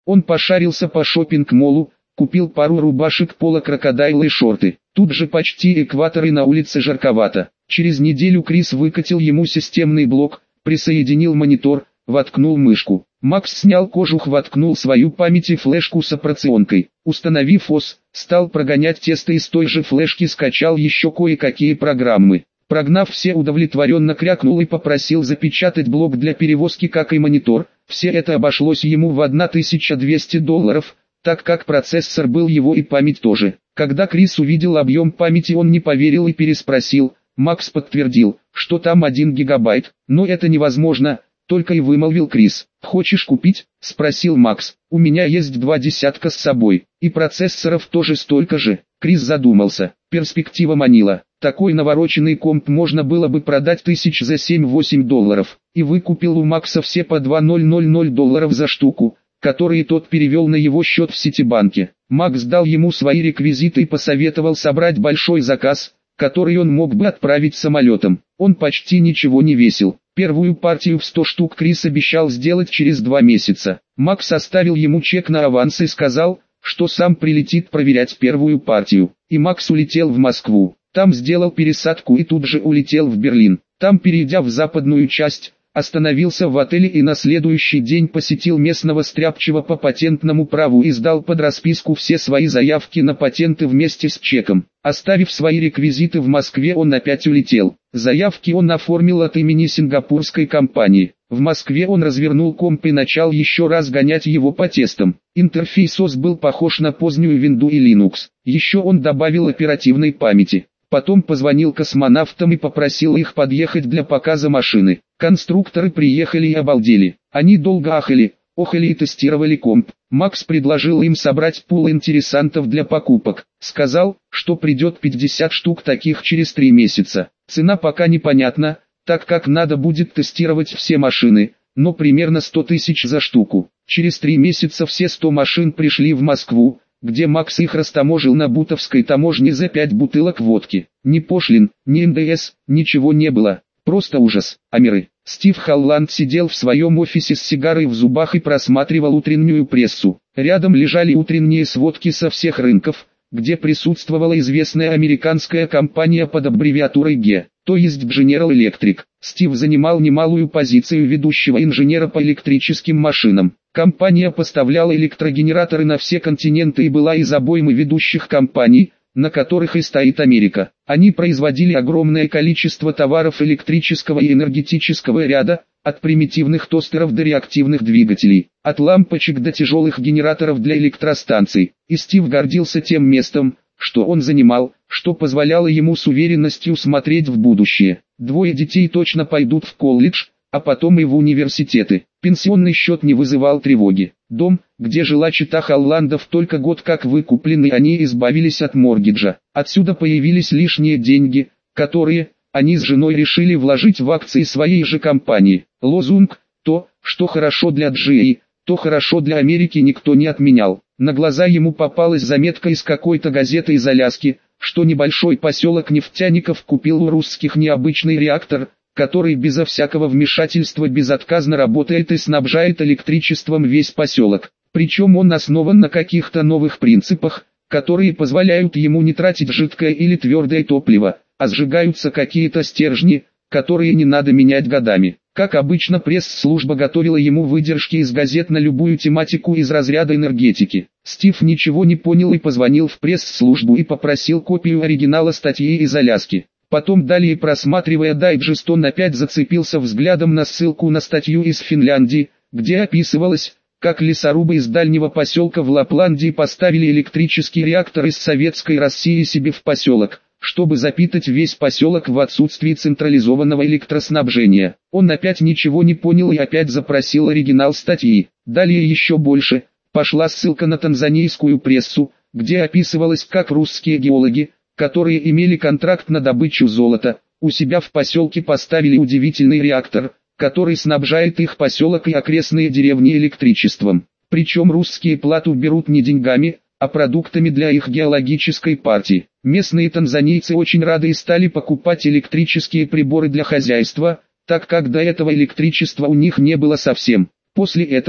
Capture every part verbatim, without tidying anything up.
Он пошарился по шоппинг-молу, купил пару рубашек пола крокодайл и шорты. Тут же почти экватор и на улице жарковато. Через неделю Крис выкатил ему системный блок, присоединил монитор, воткнул мышку. Макс снял кожух, воткнул свою память и флешку с операционкой. Установив ОС, стал прогонять тесто из той же флешки, скачал еще кое-какие программы. Прогнав все, удовлетворенно крякнул и попросил запечатать блок для перевозки, как и монитор. Все это обошлось ему в тысячу двести долларов, так как процессор был его и память тоже. Когда Крис увидел объем памяти, он не поверил и переспросил. Макс подтвердил, что там один гигабайт, но это невозможно, только и вымолвил Крис. «Хочешь купить?» – спросил Макс. «У меня есть два десятка с собой, и процессоров тоже столько же». Крис задумался, перспектива манила. Такой навороченный комп можно было бы продать тысяч за семь-восемь долларов, и выкупил у Макса все по два тысячи долларов за штуку, которые тот перевел на его счет в Ситибанке. Макс дал ему свои реквизиты и посоветовал собрать большой заказ, который он мог бы отправить самолетом. Он почти ничего не весил. Первую партию в сто штук Крис обещал сделать через два месяца. Макс оставил ему чек на аванс и сказал, что сам прилетит проверять первую партию. И Макс улетел в Москву. Там сделал пересадку и тут же улетел в Берлин. Там, перейдя в западную часть, остановился в отеле и на следующий день посетил местного стряпчего по патентному праву и сдал под расписку все свои заявки на патенты вместе с чеком. Оставив свои реквизиты в Москве, он опять улетел. Заявки он оформил от имени сингапурской компании. В Москве он развернул комп и начал еще раз гонять его по тестам. Интерфейс ОС был похож на позднюю Винду и Linux. Еще он добавил оперативной памяти. Потом позвонил космонавтам и попросил их подъехать для показа машины. Конструкторы приехали и обалдели. Они долго ахали, охали и тестировали комп. Макс предложил им собрать пул интересантов для покупок. Сказал, что придет пятьдесят штук таких через три месяца. Цена пока непонятна, так как надо будет тестировать все машины, но примерно сто тысяч за штуку. Через три месяца все сто машин пришли в Москву, где Макс их растаможил на Бутовской таможне за пять бутылок водки. Ни пошлин, ни эн дэ эс, ничего не было. Просто ужас. Амеры. Стив Холланд сидел в своем офисе с сигарой в зубах и просматривал утреннюю прессу. Рядом лежали утренние сводки со всех рынков, где присутствовала известная американская компания под аббревиатурой джи, то есть General Electric. Стив занимал немалую позицию ведущего инженера по электрическим машинам. Компания поставляла электрогенераторы на все континенты и была из обоймы ведущих компаний, на которых и стоит Америка. Они производили огромное количество товаров электрического и энергетического ряда, от примитивных тостеров до реактивных двигателей, от лампочек до тяжелых генераторов для электростанций. И Стив гордился тем местом, что он занимал, что позволяло ему с уверенностью смотреть в будущее. Двое детей точно пойдут в колледж, а потом и в университеты. Пенсионный счет не вызывал тревоги. Дом, где жила чета Холландов, только год как выкуплен, и они избавились от моргиджа. Отсюда появились лишние деньги, которые они с женой решили вложить в акции своей же компании. Лозунг «То, что хорошо для джи, то хорошо для Америки» никто не отменял. На глаза ему попалась заметка из какой-то газеты из Аляски, что небольшой поселок нефтяников купил у русских необычный реактор, который безо всякого вмешательства безотказно работает и снабжает электричеством весь поселок. Причем он основан на каких-то новых принципах, которые позволяют ему не тратить жидкое или твердое топливо, а сжигаются какие-то стержни, которые не надо менять годами. Как обычно, пресс-служба готовила ему выдержки из газет на любую тематику из разряда энергетики. Стив ничего не понял и позвонил в пресс-службу и попросил копию оригинала статьи из Аляски. Потом, далее просматривая дайджест, он опять зацепился взглядом на ссылку на статью из Финляндии, где описывалось, как лесорубы из дальнего поселка в Лапландии поставили электрический реактор из советской России себе в поселок, чтобы запитать весь поселок в отсутствии централизованного электроснабжения. Он опять ничего не понял и опять запросил оригинал статьи. Далее еще больше, пошла ссылка на танзанийскую прессу, где описывалось, как русские геологи, которые имели контракт на добычу золота, у себя в поселке поставили удивительный реактор, который снабжает их поселок и окрестные деревни электричеством. Причем русские плату берут не деньгами, а продуктами для их геологической партии. Местные танзанийцы очень рады и стали покупать электрические приборы для хозяйства, так как до этого электричества у них не было совсем. После этого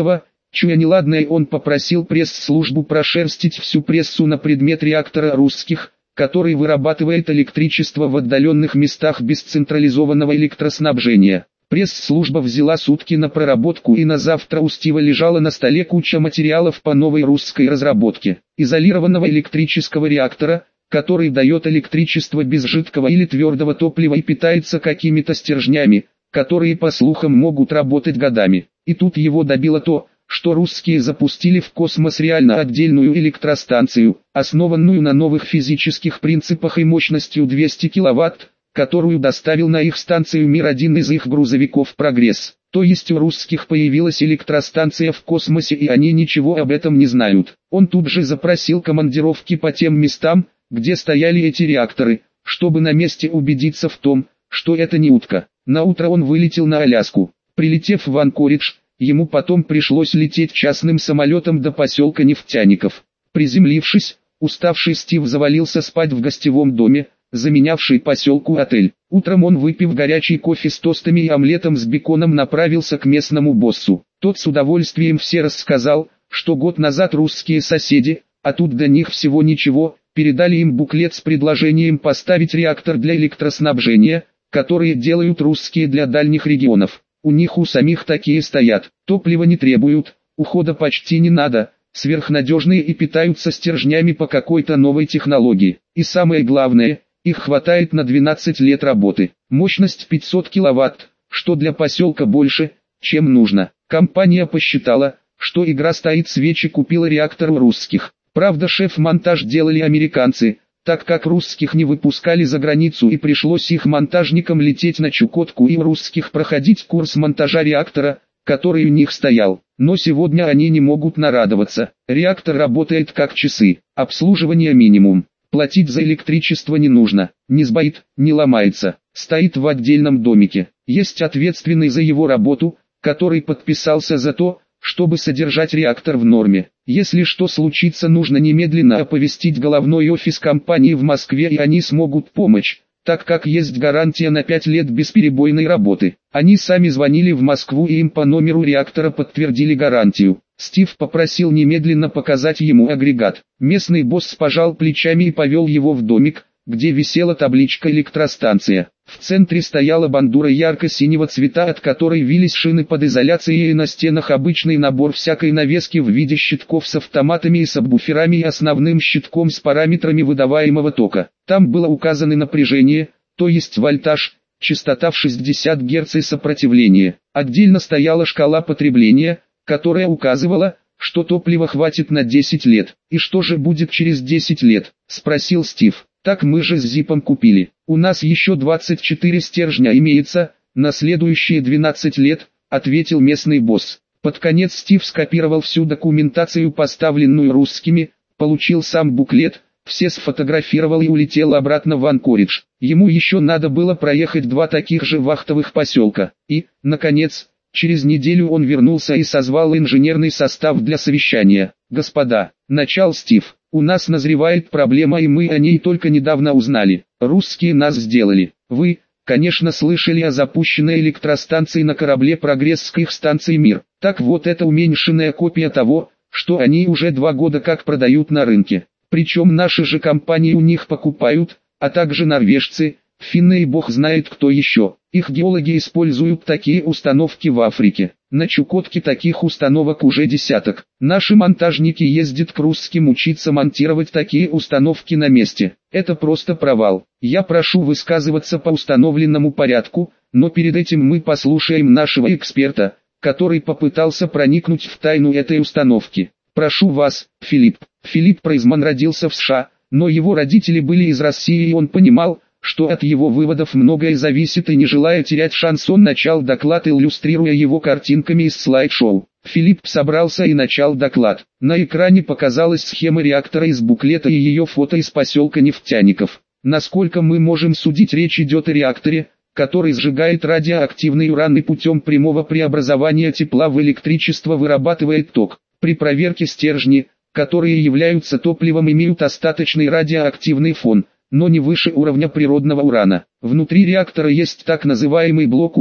Чуя неладное, он попросил пресс-службу прошерстить всю прессу на предмет реактора русских, который вырабатывает электричество в отдаленных местах без централизованного электроснабжения. Пресс-служба взяла сутки на проработку, и на завтра у Стива лежала на столе куча материалов по новой русской разработке изолированного электрического реактора, который дает электричество без жидкого или твердого топлива и питается какими-то стержнями, которые, по слухам, могут работать годами. И тут его добило то, что русские запустили в космос реально отдельную электростанцию, основанную на новых физических принципах и мощностью двести киловатт, которую доставил на их станцию Мир один из их грузовиков «Прогресс». То есть у русских появилась электростанция в космосе, и они ничего об этом не знают. Он тут же запросил командировки по тем местам, где стояли эти реакторы, чтобы на месте убедиться в том, что это не утка. Наутро он вылетел на Аляску. Прилетев в Анкоридж, ему потом пришлось лететь частным самолетом до поселка Нефтяников. Приземлившись, уставший Стив завалился спать в гостевом доме, заменявший поселку отель. Утром он, выпив горячий кофе с тостами и омлетом с беконом, направился к местному боссу. Тот с удовольствием все рассказал, что год назад русские соседи, а тут до них всего ничего, передали им буклет с предложением поставить реактор для электроснабжения, которые делают русские для дальних регионов. У них у самих такие стоят, топлива не требуют, ухода почти не надо, сверхнадежные и питаются стержнями по какой-то новой технологии. И самое главное, их хватает на двенадцать лет работы. Мощность пятьсот киловатт, что для поселка больше, чем нужно. Компания посчитала, что игра стоит свечи, купила реактор у русских. Правда, шеф-монтаж делали американцы, так как русских не выпускали за границу и пришлось их монтажникам лететь на Чукотку и у русских проходить курс монтажа реактора, который у них стоял. Но сегодня они не могут нарадоваться. Реактор работает как часы, обслуживание минимум. Платить за электричество не нужно, не сбоит, не ломается, стоит в отдельном домике. Есть ответственный за его работу, который подписался за то, чтобы содержать реактор в норме. Если что случится, нужно немедленно оповестить головной офис компании в Москве, и они смогут помочь, так как есть гарантия на пять лет бесперебойной работы. Они сами звонили в Москву, и им по номеру реактора подтвердили гарантию. Стив попросил немедленно показать ему агрегат. Местный босс пожал плечами и повел его в домик, где висела табличка «Электростанция». В центре стояла бандура ярко-синего цвета, от которой вились шины под изоляцией, и на стенах обычный набор всякой навески в виде щитков с автоматами и сабвуферами и основным щитком с параметрами выдаваемого тока. Там было указано напряжение, то есть вольтаж, частота в шестьдесят герц и сопротивление. Отдельно стояла шкала потребления, которая указывала, что топлива хватит на десять лет. «И что же будет через десять лет?» – спросил Стив. «Так мы же с Зипом купили. У нас еще двадцать четыре стержня имеется, на следующие двенадцать лет», – ответил местный босс. Под конец Стив скопировал всю документацию, поставленную русскими, получил сам буклет, все сфотографировал и улетел обратно в Анкоридж. Ему еще надо было проехать два таких же вахтовых поселка. И, наконец, через неделю он вернулся и созвал инженерный состав для совещания. «Господа», – начал Стив, – «у нас назревает проблема, и мы о ней только недавно узнали. Русские нас сделали. Вы, конечно, слышали о запущенной электростанции на корабле «Прогресс» с их станцией «Мир». Так вот, это уменьшенная копия того, что они уже два года как продают на рынке. Причем наши же компании у них покупают, а также норвежцы, финны и бог знает кто еще. Их геологи используют такие установки в Африке. На Чукотке таких установок уже десяток. Наши монтажники ездят к русским учиться монтировать такие установки на месте. Это просто провал. Я прошу высказываться по установленному порядку, но перед этим мы послушаем нашего эксперта, который попытался проникнуть в тайну этой установки. Прошу вас, Филипп. Филипп Прейзман родился в США, но его родители были из России, и он понимал, что от его выводов многое зависит, и не желая терять шанс, он начал доклад, иллюстрируя его картинками из слайд-шоу. Филипп собрался и начал доклад. На экране показалась схема реактора из буклета и ее фото из поселка Нефтяников. Насколько мы можем судить, речь идет о реакторе, который сжигает радиоактивный уран и путем прямого преобразования тепла в электричество вырабатывает ток. При проверке стержни, которые являются топливом, имеют остаточный радиоактивный фон, но не выше уровня природного урана. Внутри реактора есть так называемый блок УИП,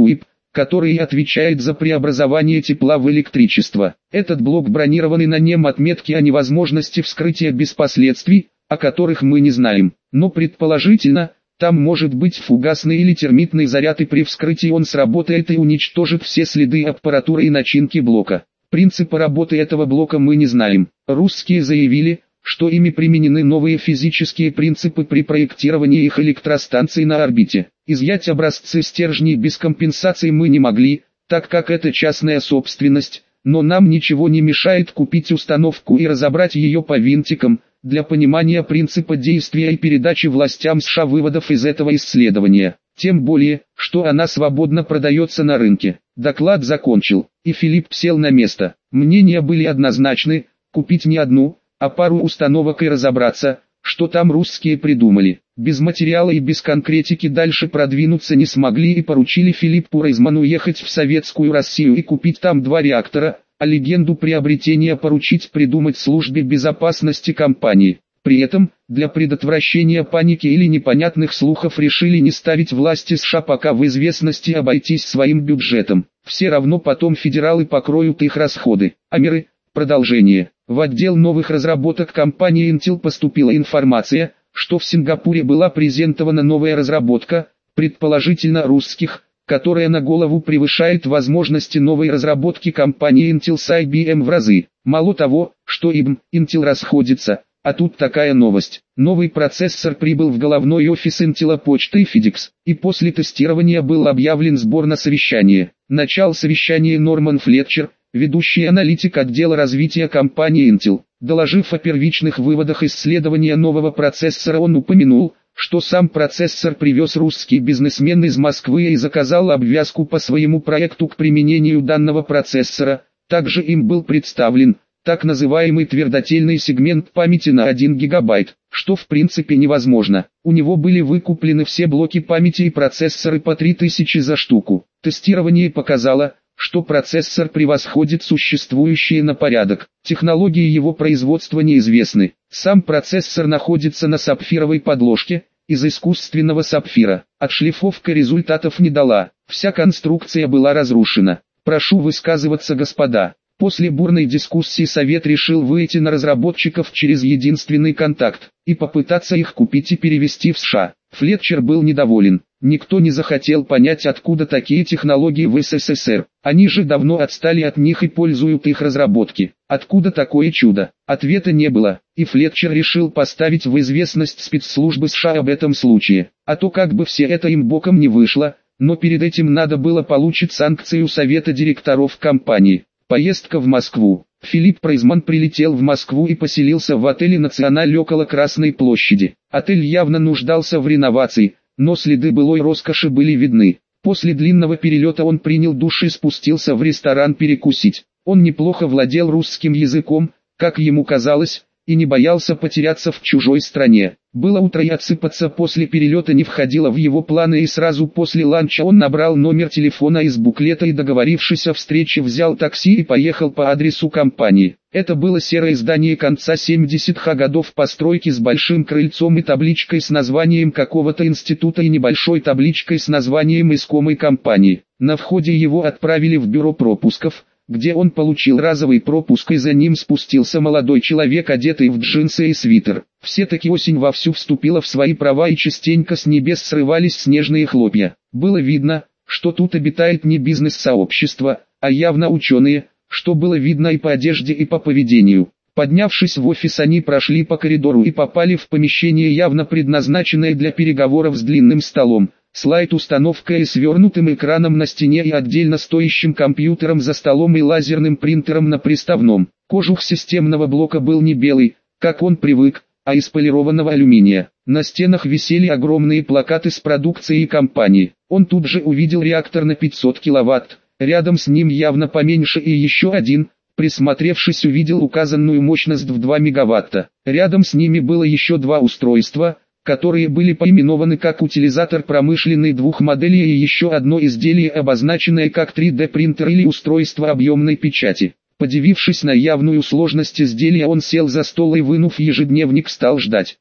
который отвечает за преобразование тепла в электричество. Этот блок бронированный, на нем отметки о невозможности вскрытия без последствий, о которых мы не знаем, но предположительно, там может быть фугасный или термитный заряд, и при вскрытии он сработает и уничтожит все следы аппаратуры и начинки блока. Принципа работы этого блока мы не знаем. Русские заявили, что ими применены новые физические принципы при проектировании их электростанций на орбите. Изъять образцы стержней без компенсации мы не могли, так как это частная собственность, но нам ничего не мешает купить установку и разобрать ее по винтикам, для понимания принципа действия и передачи властям США выводов из этого исследования. Тем более, что она свободно продается на рынке. Доклад закончил, и Филипп сел на место. Мнения были однозначны: купить не одну, а пару установок и разобраться, что там русские придумали. Без материала и без конкретики дальше продвинуться не смогли и поручили Филиппу Рейзману ехать в Советскую Россию и купить там два реактора, а легенду приобретения поручить придумать службе безопасности компании. При этом, для предотвращения паники или непонятных слухов решили не ставить власти США пока в известности, обойтись своим бюджетом. Все равно потом федералы покроют их расходы. Амеры. Продолжение. В отдел новых разработок компании Intel поступила информация, что в Сингапуре была презентована новая разработка, предположительно русских, которая на голову превышает возможности новой разработки компании Intel с ай би эм в разы. Мало того, что ай би эм, Intel расходится, а тут такая новость. Новый процессор прибыл в головной офис Intel почтой FedEx, и после тестирования был объявлен сбор на совещание. Начал совещание Норман Флетчер, ведущий аналитик отдела развития компании Intel. Доложив о первичных выводах исследования нового процессора, он упомянул, что сам процессор привез русский бизнесмен из Москвы и заказал обвязку по своему проекту к применению данного процессора. Также им был представлен так называемый твердотельный сегмент памяти на один гигабайт, что в принципе невозможно. У него были выкуплены все блоки памяти и процессоры по три тысячи за штуку. Тестирование показало, что процессор превосходит существующие на порядок. Технологии его производства неизвестны. Сам процессор находится на сапфировой подложке, из искусственного сапфира. Отшлифовка результатов не дала, вся конструкция была разрушена. Прошу высказываться, господа. После бурной дискуссии совет решил выйти на разработчиков через единственный контакт, и попытаться их купить и перевести в США. Флетчер был недоволен. Никто не захотел понять, откуда такие технологии в эс эс эс эр. Они же давно отстали от них и пользуют их разработки. Откуда такое чудо? Ответа не было, и Флетчер решил поставить в известность спецслужбы США об этом случае. А то как бы все это им боком не вышло, но перед этим надо было получить санкцию совета директоров компании. Поездка в Москву. Филипп Рейзман прилетел в Москву и поселился в отеле «Националь» около Красной площади. Отель явно нуждался в реновации, но следы былой роскоши были видны. После длинного перелета он принял душ и спустился в ресторан перекусить. Он неплохо владел русским языком, как ему казалось, и не боялся потеряться в чужой стране. Было утро, и отсыпаться после перелета не входило в его планы, и сразу после ланча он набрал номер телефона из буклета и, договорившись о встрече, взял такси и поехал по адресу компании. Это было серое здание конца семидесятых годов постройки с большим крыльцом и табличкой с названием какого-то института и небольшой табличкой с названием искомой компании. На входе его отправили в бюро пропусков, где он получил разовый пропуск, и за ним спустился молодой человек, одетый в джинсы и свитер. Все-таки осень вовсю вступила в свои права, и частенько с небес срывались снежные хлопья. Было видно, что тут обитает не бизнес-сообщество, а явно ученые, что было видно и по одежде, и по поведению. Поднявшись в офис, они прошли по коридору и попали в помещение, явно предназначенное для переговоров, с длинным столом, слайд-установкой и свернутым экраном на стене, и отдельно стоящим компьютером за столом, и лазерным принтером на приставном. Кожух системного блока был не белый, как он привык, а из полированного алюминия. На стенах висели огромные плакаты с продукцией компании. Он тут же увидел реактор на пятьсот киловатт, рядом с ним явно поменьше и еще один. Присмотревшись, увидел указанную мощность в два мегаватта. Рядом с ними было еще два устройства, которые были поименованы как утилизатор промышленной двух моделей, и еще одно изделие, обозначенное как три дэ принтер или устройство объемной печати. Подивившись на явную сложность изделия, он сел за стол и, вынув ежедневник, стал ждать.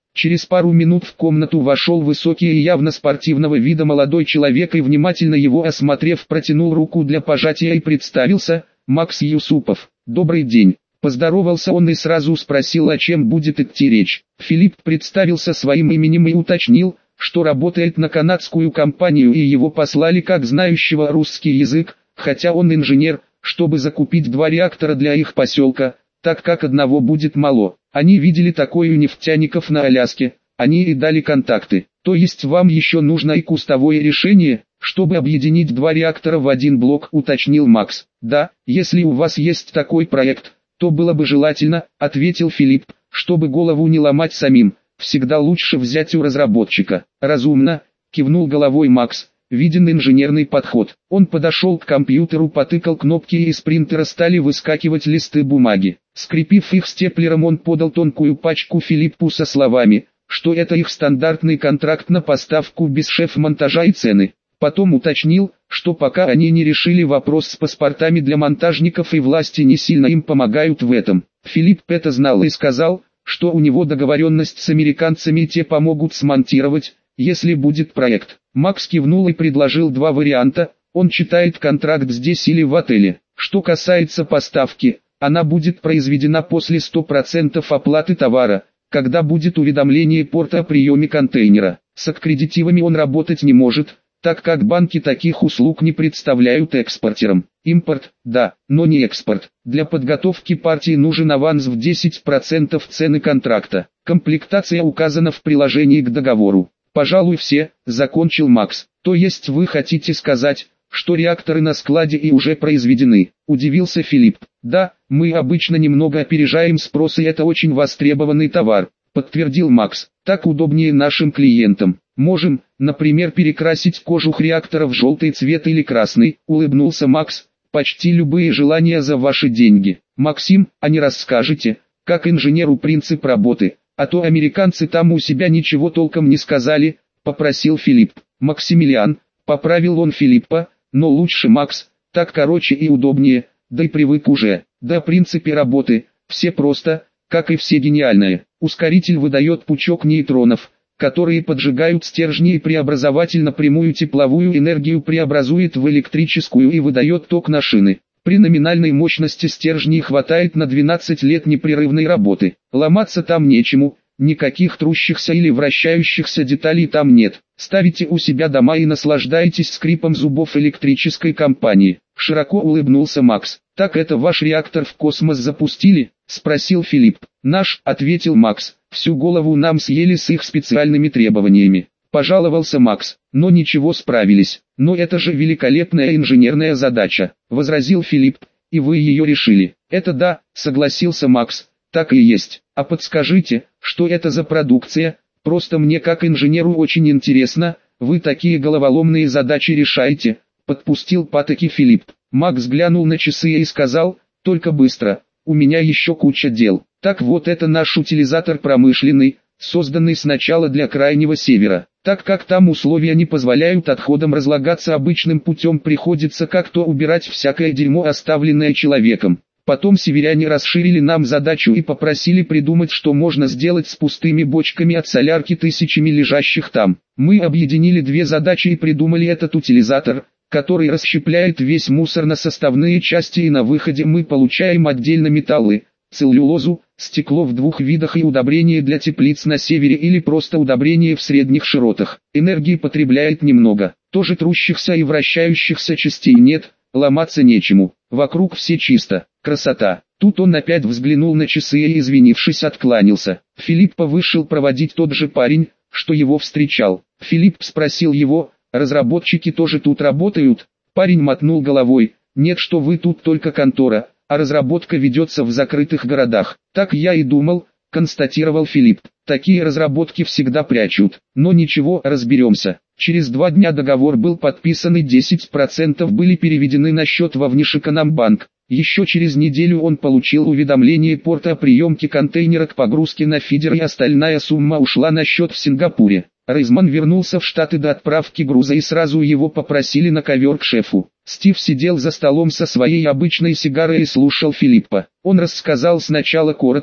Через пару минут в комнату вошел высокий и явно спортивного вида молодой человек и, внимательно его осмотрев, протянул руку для пожатия и представился: Макс Юсупов. «Добрый день». Поздоровался он и сразу спросил, о чем будет идти речь. Филипп представился своим именем и уточнил, что работает на канадскую компанию и его послали как знающего русский язык, хотя он инженер, чтобы закупить два реактора для их поселка, так как одного будет мало. Они видели такое у нефтяников на Аляске, они и дали контакты. То есть вам еще нужно и кустовое решение, чтобы объединить два реактора в один блок, уточнил Макс. Да, если у вас есть такой проект, то было бы желательно, ответил Филипп, чтобы голову не ломать самим, всегда лучше взять у разработчика. Разумно, кивнул головой Макс. Виден инженерный подход. Он подошел к компьютеру, потыкал кнопки и из принтера стали выскакивать листы бумаги. Скрепив их степлером, он подал тонкую пачку Филиппу со словами, что это их стандартный контракт на поставку без шеф-монтажа и цены. Потом уточнил, что пока они не решили вопрос с паспортами для монтажников и власти не сильно им помогают в этом. Филипп это знал и сказал, что у него договоренность с американцами и те помогут смонтировать, если будет проект. Макс кивнул и предложил два варианта: он читает контракт здесь или в отеле. Что касается поставки, она будет произведена после ста процентов оплаты товара, когда будет уведомление порта о приеме контейнера. С аккредитивами он работать не может, так как банки таких услуг не представляют экспортерам. Импорт, да, но не экспорт. Для подготовки партии нужен аванс в десять процентов цены контракта. Комплектация указана в приложении к договору. «Пожалуй, все», — закончил Макс. «То есть вы хотите сказать, что реакторы на складе и уже произведены?» — удивился Филипп. «Да, мы обычно немного опережаем спрос, и это очень востребованный товар», — подтвердил Макс. «Так удобнее нашим клиентам. Можем, например, перекрасить кожух реактора в желтый цвет или красный», — улыбнулся Макс. «Почти любые желания за ваши деньги. Максим, а не расскажете, как инженеру принцип работы? А то американцы там у себя ничего толком не сказали», — попросил Филипп. «Максимилиан», — поправил он Филиппа, — «но лучше Макс, так короче и удобнее, да и привык уже». Да, о принципе работы, все просто, как и все гениальное. Ускоритель выдает пучок нейтронов, которые поджигают стержни, и преобразователь напрямую тепловую энергию преобразует в электрическую и выдает ток на шины. При номинальной мощности стержней хватает на двенадцать лет непрерывной работы. Ломаться там нечему, никаких трущихся или вращающихся деталей там нет. Ставите у себя дома и наслаждайтесь скрипом зубов электрической компании. Широко улыбнулся Макс. «Так это ваш реактор в космос запустили?» — спросил Филипп. «Наш», — ответил Макс. «Всю голову нам съели с их специальными требованиями». Пожаловался Макс. «Но ничего, справились». «Но это же великолепная инженерная задача», — возразил Филипп. «И вы ее решили». «Это да», — согласился Макс. «Так и есть. А подскажите, что это за продукция? Просто мне как инженеру очень интересно, вы такие головоломные задачи решаете», — подпустил патоки Филипп. Макс глянул на часы и сказал: «Только быстро, у меня еще куча дел». «Так вот, это наш утилизатор промышленный, созданный сначала для Крайнего Севера. Так как там условия не позволяют отходам разлагаться обычным путем, приходится как-то убирать всякое дерьмо, оставленное человеком. Потом северяне расширили нам задачу и попросили придумать, что можно сделать с пустыми бочками от солярки, тысячами лежащих там. Мы объединили две задачи и придумали этот утилизатор, который расщепляет весь мусор на составные части, и на выходе мы получаем отдельно металлы, целлюлозу, стекло в двух видах и удобрение для теплиц на севере или просто удобрение в средних широтах. Энергии потребляет немного, тоже трущихся и вращающихся частей нет, ломаться нечему, вокруг все чисто, красота». Тут он опять взглянул на часы и, извинившись, откланялся. Филиппа вышел проводить тот же парень, что его встречал. Филипп спросил его: «Разработчики тоже тут работают?» Парень мотнул головой: «Нет, что вы, тут только контора, а разработка ведется в закрытых городах». «Так я и думал», — констатировал Филипп. «Такие разработки всегда прячут. Но ничего, разберемся». Через два дня договор был подписан и десять процентов были переведены на счет во Внешэкономбанк. Еще через неделю он получил уведомление порта о приемке контейнера к погрузке на фидер, и остальная сумма ушла на счет в Сингапуре. Рейзман вернулся в Штаты до отправки груза, и сразу его попросили на ковер к шефу. Стив сидел за столом со своей обычной сигарой и слушал Филиппа. Он рассказал сначала коротко,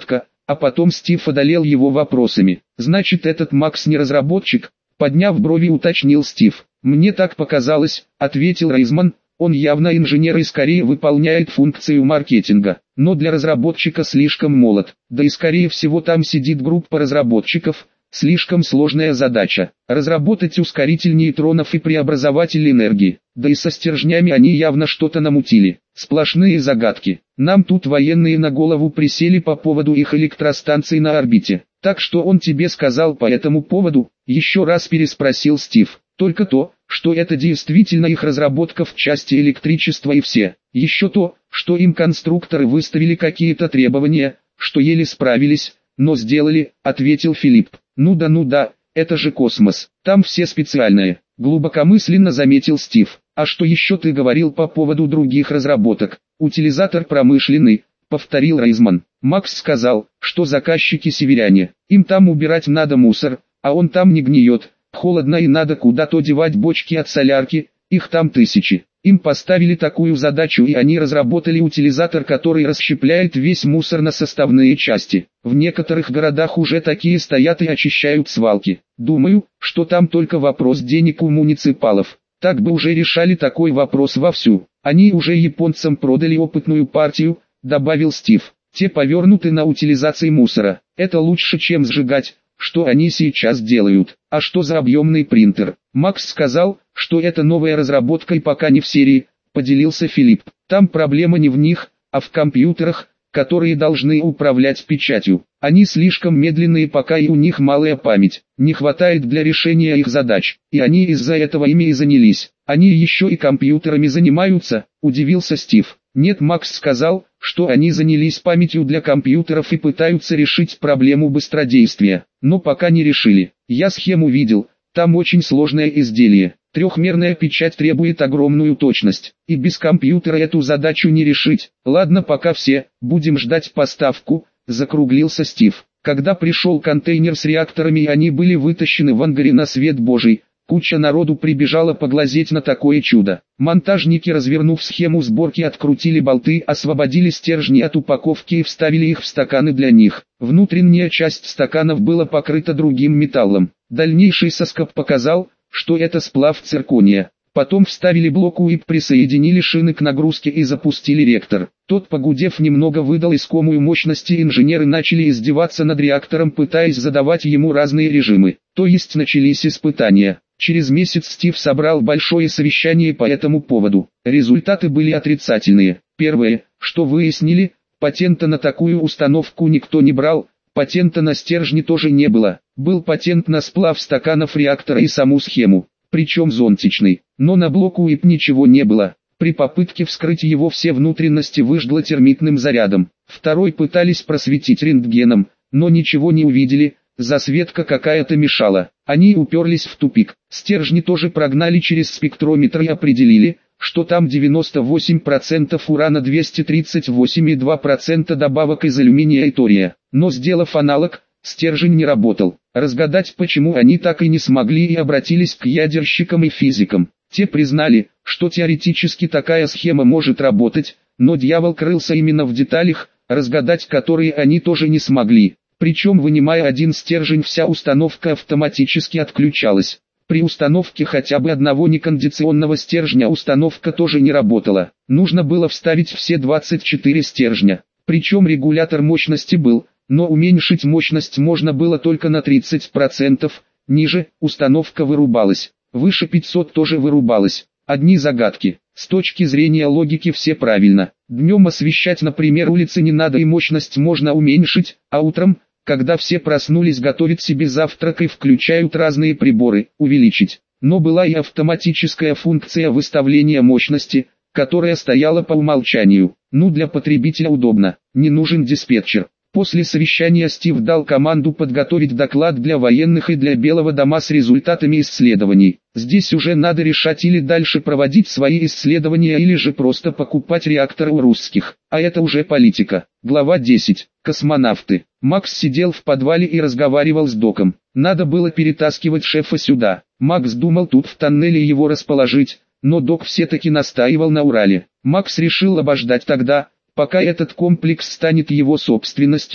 а потом Стив одолел его вопросами. «Значит, этот Макс не разработчик?» Подняв брови, уточнил Стив. «Мне так показалось», — ответил Рейзман. «Он явно инженер и скорее выполняет функцию маркетинга, но для разработчика слишком молод. Да и скорее всего там сидит группа разработчиков. Слишком сложная задача – разработать ускоритель нейтронов и преобразователь энергии. Да и со стержнями они явно что-то намутили. Сплошные загадки. Нам тут военные на голову присели по поводу их электростанций на орбите. Так что он тебе сказал по этому поводу?» Еще раз переспросил Стив. «Только то, что это действительно их разработка в части электричества и все. Еще то, что им конструкторы выставили какие-то требования, что еле справились, но сделали», — ответил Филипп. «Ну да, ну да, это же космос, там все специальное», — глубокомысленно заметил Стив. «А что еще ты говорил по поводу других разработок?» «Утилизатор промышленный», — повторил Рейзман. «Макс сказал, что заказчики северяне, им там убирать надо мусор, а он там не гниет, холодно и надо куда-то девать бочки от солярки, их там тысячи. Им поставили такую задачу и они разработали утилизатор, который расщепляет весь мусор на составные части. В некоторых городах уже такие стоят и очищают свалки. Думаю, что там только вопрос денег у муниципалов. Так бы уже решали такой вопрос вовсю. Они уже японцам продали опытную партию», — добавил Стив. «Те повернуты на утилизации мусора. Это лучше, чем сжигать, что они сейчас делают». «А что за объемный принтер?» «Макс сказал, что это новая разработка и пока не в серии», — поделился Филипп. «Там проблема не в них, а в компьютерах, которые должны управлять печатью. Они слишком медленные пока и у них малая память, не хватает для решения их задач, и они из-за этого ими и занялись». «Они еще и компьютерами занимаются?» — удивился Стив. «Нет, Макс сказал, что они занялись памятью для компьютеров и пытаются решить проблему быстродействия, но пока не решили. Я схему видел, там очень сложное изделие. Трехмерная печать требует огромную точность, и без компьютера эту задачу не решить. Ладно, пока все, будем ждать поставку», — закруглился Стив. Когда пришел контейнер с реакторами и они были вытащены в ангаре на свет Божий, куча народу прибежала поглазеть на такое чудо. Монтажники, развернув схему сборки, открутили болты, освободили стержни от упаковки и вставили их в стаканы для них. Внутренняя часть стаканов была покрыта другим металлом. Дальнейший соскоб показал, что это сплав циркония. Потом вставили блок УИП, присоединили шины к нагрузке и запустили реактор. Тот, погудев немного, выдал искомую мощность, и инженеры начали издеваться над реактором, пытаясь задавать ему разные режимы. То есть начались испытания. Через месяц Стив собрал большое совещание по этому поводу. Результаты были отрицательные. Первое, что выяснили, патента на такую установку никто не брал, патента на стержни тоже не было. Был патент на сплав стаканов реактора и саму схему, причем зонтичный, но на блок УИП ничего не было. При попытке вскрыть его все внутренности выжгло термитным зарядом. Второй пытались просветить рентгеном, но ничего не увидели, засветка какая-то мешала. Они уперлись в тупик. Стержни тоже прогнали через спектрометр и определили, что там девяносто восемь процентов урана, двести тридцать восемь и два десятых процента добавок из алюминия и тория. Но сделав аналог, стержень не работал. Разгадать, почему они так и не смогли, и обратились к ядерщикам и физикам. Те признали, что теоретически такая схема может работать, но дьявол крылся именно в деталях, разгадать которые они тоже не смогли. Причем, вынимая один стержень, вся установка автоматически отключалась. При установке хотя бы одного некондиционного стержня установка тоже не работала. Нужно было вставить все двадцать четыре стержня. Причем регулятор мощности был, но уменьшить мощность можно было только на тридцать процентов, ниже установка вырубалась, выше пятьсот тоже вырубалась. Одни загадки. С точки зрения логики все правильно. Днем освещать, например, улицы не надо и мощность можно уменьшить, а утром, когда все проснулись, готовят себе завтрак и включают разные приборы, увеличить. Но была и автоматическая функция выставления мощности, которая стояла по умолчанию. Ну, для потребителя удобно, не нужен диспетчер. После совещания Стив дал команду подготовить доклад для военных и для Белого дома с результатами исследований. Здесь уже надо решать, или дальше проводить свои исследования, или же просто покупать реактор у русских. А это уже политика. Глава десять. Космонавты. Макс сидел в подвале и разговаривал с доком. Надо было перетаскивать шефа сюда. Макс думал тут в тоннеле его расположить, но док все-таки настаивал на Урале. Макс решил обождать тогда, пока этот комплекс станет его собственностью,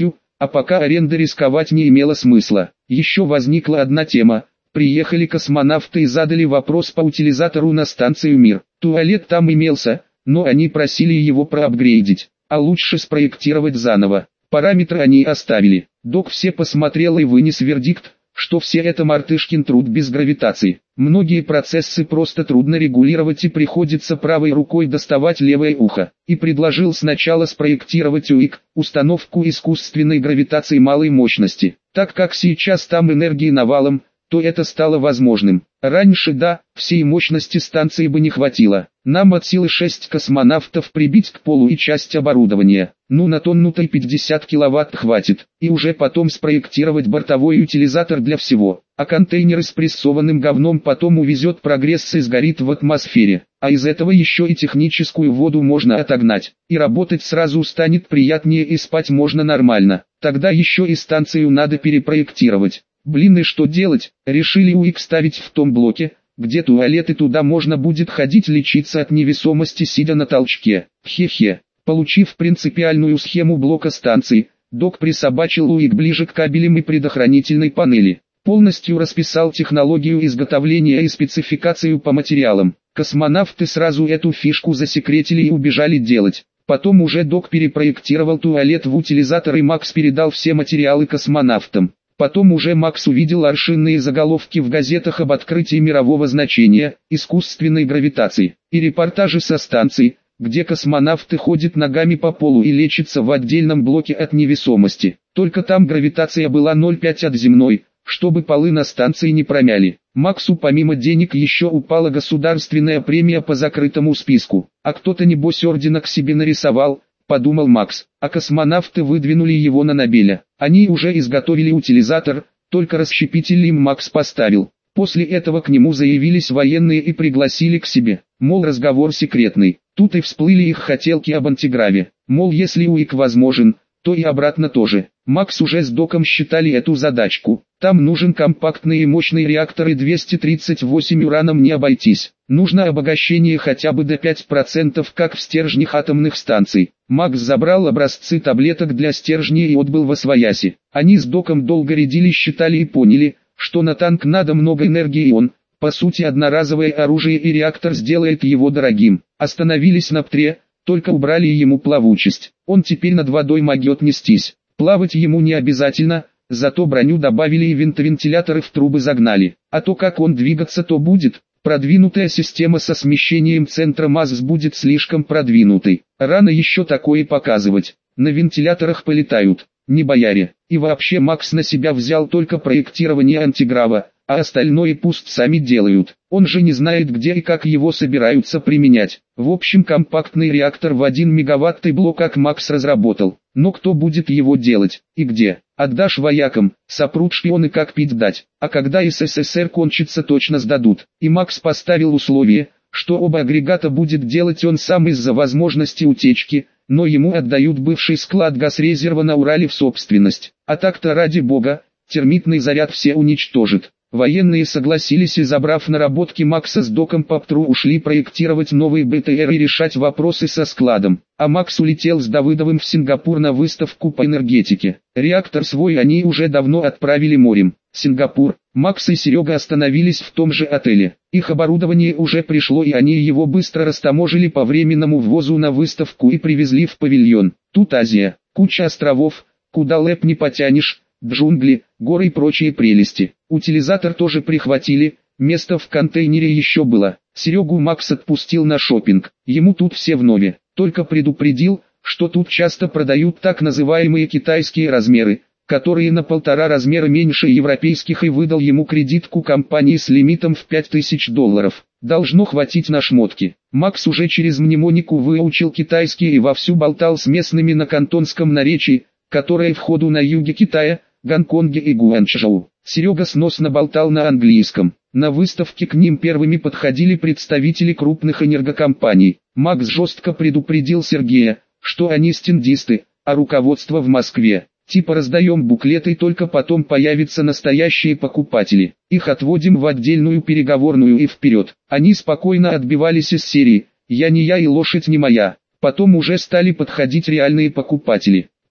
а пока аренда рисковать не имела смысла. Еще возникла одна тема. Приехали космонавты и задали вопрос по утилизатору на станцию «Мир». Туалет там имелся, но они просили его проапгрейдить, а лучше спроектировать заново. Параметры они оставили. Док все посмотрел и вынес вердикт, что все это мартышкин труд без гравитации. Многие процессы просто трудно регулировать и приходится правой рукой доставать левое ухо. И предложил сначала спроектировать УИК, установку искусственной гравитации малой мощности. Так как сейчас там энергии навалом, то это стало возможным. Раньше да, всей мощности станции бы не хватило. Нам от силы шесть космонавтов прибить к полу и часть оборудования. Ну на тонну-то и пятьдесят киловатт хватит. И уже потом спроектировать бортовой утилизатор для всего. А контейнеры с прессованным говном потом увезет прогресс и сгорит в атмосфере. А из этого еще и техническую воду можно отогнать. И работать сразу станет приятнее и спать можно нормально. Тогда еще и станцию надо перепроектировать. Блин, и что делать? Решили УИК ставить в том блоке, где туалет, и туда можно будет ходить лечиться от невесомости сидя на толчке. Хе-хе. Получив принципиальную схему блока станции, док присобачил УИК ближе к кабелям и предохранительной панели. Полностью расписал технологию изготовления и спецификацию по материалам. Космонавты сразу эту фишку засекретили и убежали делать. Потом уже док перепроектировал туалет в утилизатор, и Макс передал все материалы космонавтам. Потом уже Макс увидел аршинные заголовки в газетах об открытии мирового значения, искусственной гравитации, и репортажи со станций, где космонавты ходят ногами по полу и лечатся в отдельном блоке от невесомости. Только там гравитация была ноль целых пять десятых от земной, чтобы полы на станции не промяли. Максу помимо денег еще упала государственная премия по закрытому списку, а кто-то небось орденок себе нарисовал, подумал Макс, а космонавты выдвинули его на Нобеля. Они уже изготовили утилизатор, только расщепитель им Макс поставил. После этого к нему заявились военные и пригласили к себе, мол, разговор секретный. Тут и всплыли их хотелки об антиграве, мол, если УИК возможен, то и обратно тоже. Макс уже с доком считали эту задачку. Там нужен компактный и мощный реактор, и двести тридцать восемь ураном не обойтись. Нужно обогащение хотя бы до пяти процентов, как в стержнях атомных станций. Макс забрал образцы таблеток для стержней и отбыл восвояси. Они с доком долго рядили, считали и поняли, что на танк надо много энергии, и он, по сути, одноразовое оружие, и реактор сделает его дорогим. Остановились на ПТРе, только убрали ему плавучесть. Он теперь над водой могет нестись. Плавать ему не обязательно, зато броню добавили и винтовентиляторы в трубы загнали. А то как он двигаться то будет, продвинутая система со смещением центра масс будет слишком продвинутой. Рано еще такое показывать. На вентиляторах полетают, не бояре. И вообще Макс на себя взял только проектирование антиграва, а остальное пусть сами делают. Он же не знает, где и как его собираются применять. В общем, компактный реактор в один мегаватт и блок как Макс разработал. Но кто будет его делать, и где? Отдашь воякам, сопрут шпионы, как пить дать. А когда СССР кончится, точно сдадут. И Макс поставил условие, что оба агрегата будет делать он сам из-за возможности утечки, но ему отдают бывший склад газрезерва на Урале в собственность. А так-то ради бога, термитный заряд все уничтожит. Военные согласились, и забрав наработки Макса с доком по ПТРу, ушли проектировать новый БТР и решать вопросы со складом. А Макс улетел с Давыдовым в Сингапур на выставку по энергетике. Реактор свой они уже давно отправили морем. Сингапур. Макс и Серега остановились в том же отеле. Их оборудование уже пришло, и они его быстро растаможили по временному ввозу на выставку и привезли в павильон. Тут Азия, куча островов, куда лэп не потянешь, джунгли, горы и прочие прелести. Утилизатор тоже прихватили, место в контейнере еще было. Серегу Макс отпустил на шопинг, ему тут все вновь, только предупредил, что тут часто продают так называемые китайские размеры, которые на полтора размера меньше европейских, и выдал ему кредитку компании с лимитом в пять тысяч долларов. Должно хватить на шмотки. Макс уже через мнемонику выучил китайский и вовсю болтал с местными на кантонском наречии, которое в ходу на юге Китая, Гонконге и Гуанчжоу. Серега сносно болтал на английском. На выставке к ним первыми подходили представители крупных энергокомпаний. Макс жестко предупредил Сергея, что они стендисты, а руководство в Москве. Типа раздаем буклеты, только потом появятся настоящие покупатели. Их отводим в отдельную переговорную и вперед. Они спокойно отбивались из серии «Я не я и лошадь не моя». Потом уже стали подходить реальные покупатели.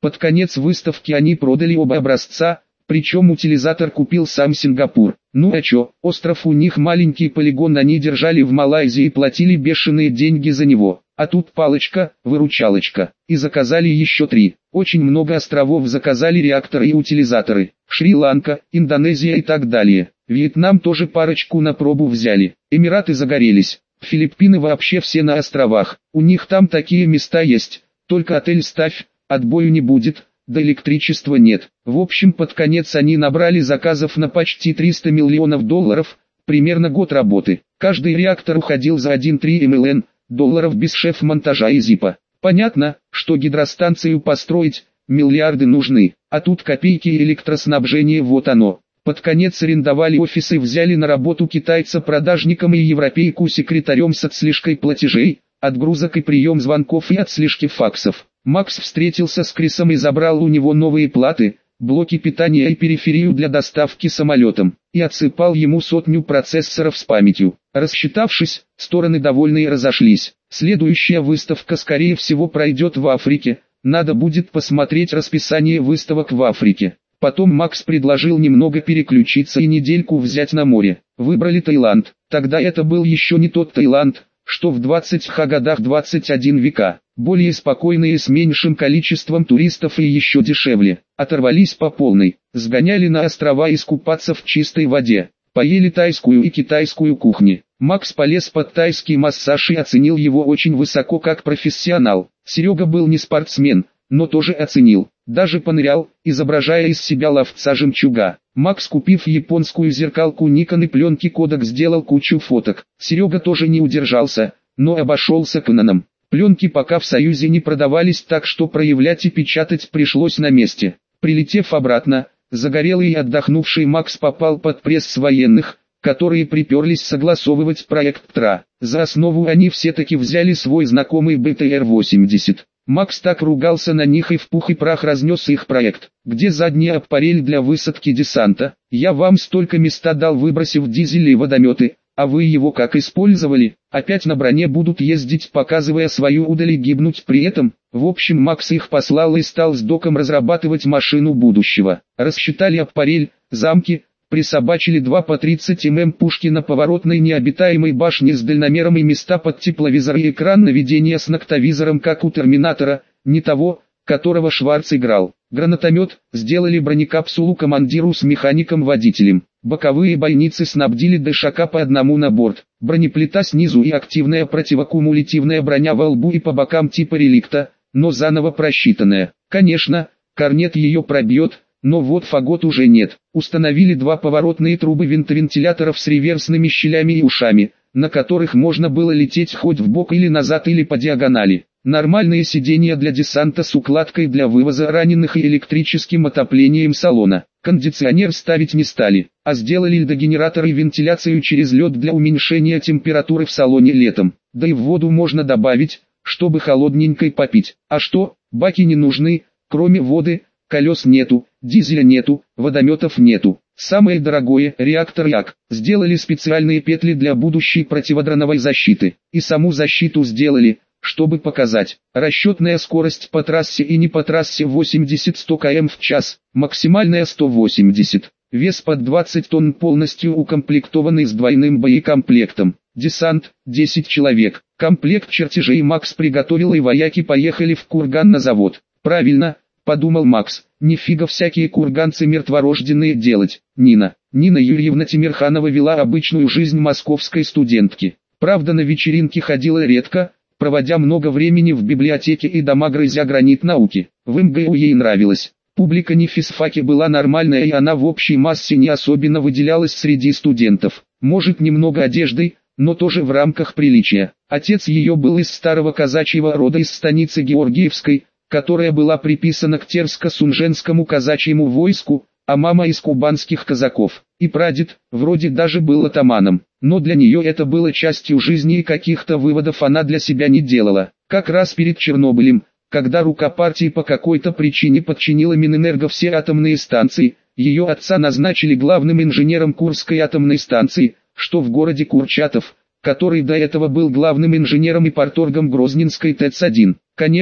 Под конец выставки они продали оба образца, причем утилизатор купил сам Сингапур. Ну а чё, остров у них маленький полигон, они держали в Малайзии и платили бешеные деньги за него. А тут палочка, выручалочка. И заказали еще три. Очень много островов заказали реакторы и утилизаторы. Шри-Ланка, Индонезия и так далее. Вьетнам тоже парочку на пробу взяли. Эмираты загорелись. Филиппины вообще все на островах. У них там такие места есть. Только отель ставь, отбою не будет. Да электричества нет. В общем, под конец они набрали заказов на почти триста миллионов долларов, примерно год работы. Каждый реактор уходил за один-три миллиона долларов без шеф-монтажа и зипа. Понятно, что гидростанцию построить, миллиарды нужны, а тут копейки и электроснабжение, вот оно. Под конец арендовали офисы, взяли на работу китайца-продажником и европейку секретарем с отслежкой платежей, отгрузок и прием звонков и отслежки факсов. Макс встретился с Крисом и забрал у него новые платы, блоки питания и периферию для доставки самолетом, и отсыпал ему сотню процессоров с памятью. Рассчитавшись, стороны довольные разошлись. Следующая выставка скорее всего пройдет в Африке, надо будет посмотреть расписание выставок в Африке. Потом Макс предложил немного переключиться и недельку взять на море. Выбрали Таиланд, тогда это был еще не тот Таиланд, что в двадцатых годах двадцать первого века. Более спокойные, с меньшим количеством туристов и еще дешевле. Оторвались по полной, сгоняли на острова искупаться в чистой воде, поели тайскую и китайскую кухни. Макс полез под тайский массаж и оценил его очень высоко как профессионал. Серега был не спортсмен, но тоже оценил, даже понырял, изображая из себя ловца жемчуга. Макс, купив японскую зеркалку Nikon и пленки Kodak, сделал кучу фоток. Серега тоже не удержался, но обошелся Canon. Пленки пока в Союзе не продавались, так что проявлять и печатать пришлось на месте. Прилетев обратно, загорелый и отдохнувший Макс попал под пресс военных, которые приперлись согласовывать проект ТРА. За основу они все-таки взяли свой знакомый бэ тэ эр восемьдесят. Макс так ругался на них и в пух и прах разнес их проект. Где задняя аппарель для высадки десанта? Я вам столько места дал, выбросив дизели и водометы, а вы его как использовали? Опять на броне будут ездить, показывая свою удаль, и гибнуть при этом? В общем, Макс их послал и стал с доком разрабатывать машину будущего. Рассчитали аппарель, замки, присобачили два по тридцать миллиметров пушки на поворотной необитаемой башне с дальномером и места под тепловизор и экран наведения с ноктовизором, как у Терминатора, не того, которого Шварц играл. Гранатомет, сделали бронекапсулу командиру с механиком-водителем. Боковые бойницы снабдили ДШК по одному на борт. Бронеплита снизу и активная противокумулятивная броня во лбу и по бокам типа реликта, но заново просчитанная. Конечно, корнет ее пробьет, но вот фагот уже нет. Установили два поворотные трубы винтовентиляторов с реверсными щелями и ушами, на которых можно было лететь хоть в бок или назад или по диагонали. Нормальные сиденья для десанта с укладкой для вывоза раненых и электрическим отоплением салона. Кондиционер ставить не стали, а сделали льдогенератор и вентиляцию через лед для уменьшения температуры в салоне летом. Да и в воду можно добавить, чтобы холодненькой попить. А что, баки не нужны, кроме воды, колес нету, дизеля нету, водометов нету. Самое дорогое – реактор Як. Сделали специальные петли для будущей противодроновой защиты. И саму защиту сделали, чтобы показать. Расчетная скорость по трассе и не по трассе восемьдесят-сто километров в час, максимальная сто восемьдесят. Вес под двадцать тонн, полностью укомплектованный с двойным боекомплектом. Десант – десять человек. Комплект чертежей Макс приготовил, и вояки поехали в Курган на завод. Правильно, подумал Макс, нифига всякие курганцы мертворожденные делать. Нина. Нина Юрьевна Тимирханова вела обычную жизнь московской студентки. Правда, на вечеринки ходила редко, проводя много времени в библиотеке и дома, грызя гранит науки. В эм гэ у ей нравилось. Публика на физфаке была нормальная, и она в общей массе не особенно выделялась среди студентов. Может, немного одеждой, но тоже в рамках приличия. Отец ее был из старого казачьего рода, из станицы Георгиевской, которая была приписана к Терско-Сунженскому казачьему войску, а мама из кубанских казаков. И прадед, вроде даже был атаманом, но для нее это было частью жизни, и каких-то выводов она для себя не делала. Как раз перед Чернобылем, когда рука партии по какой-то причине подчинила Минэнерго все атомные станции, ее отца назначили главным инженером Курской атомной станции, что в городе Курчатов, который до этого был главным инженером и парторгом Грозненской тэ э цэ один. Конечно,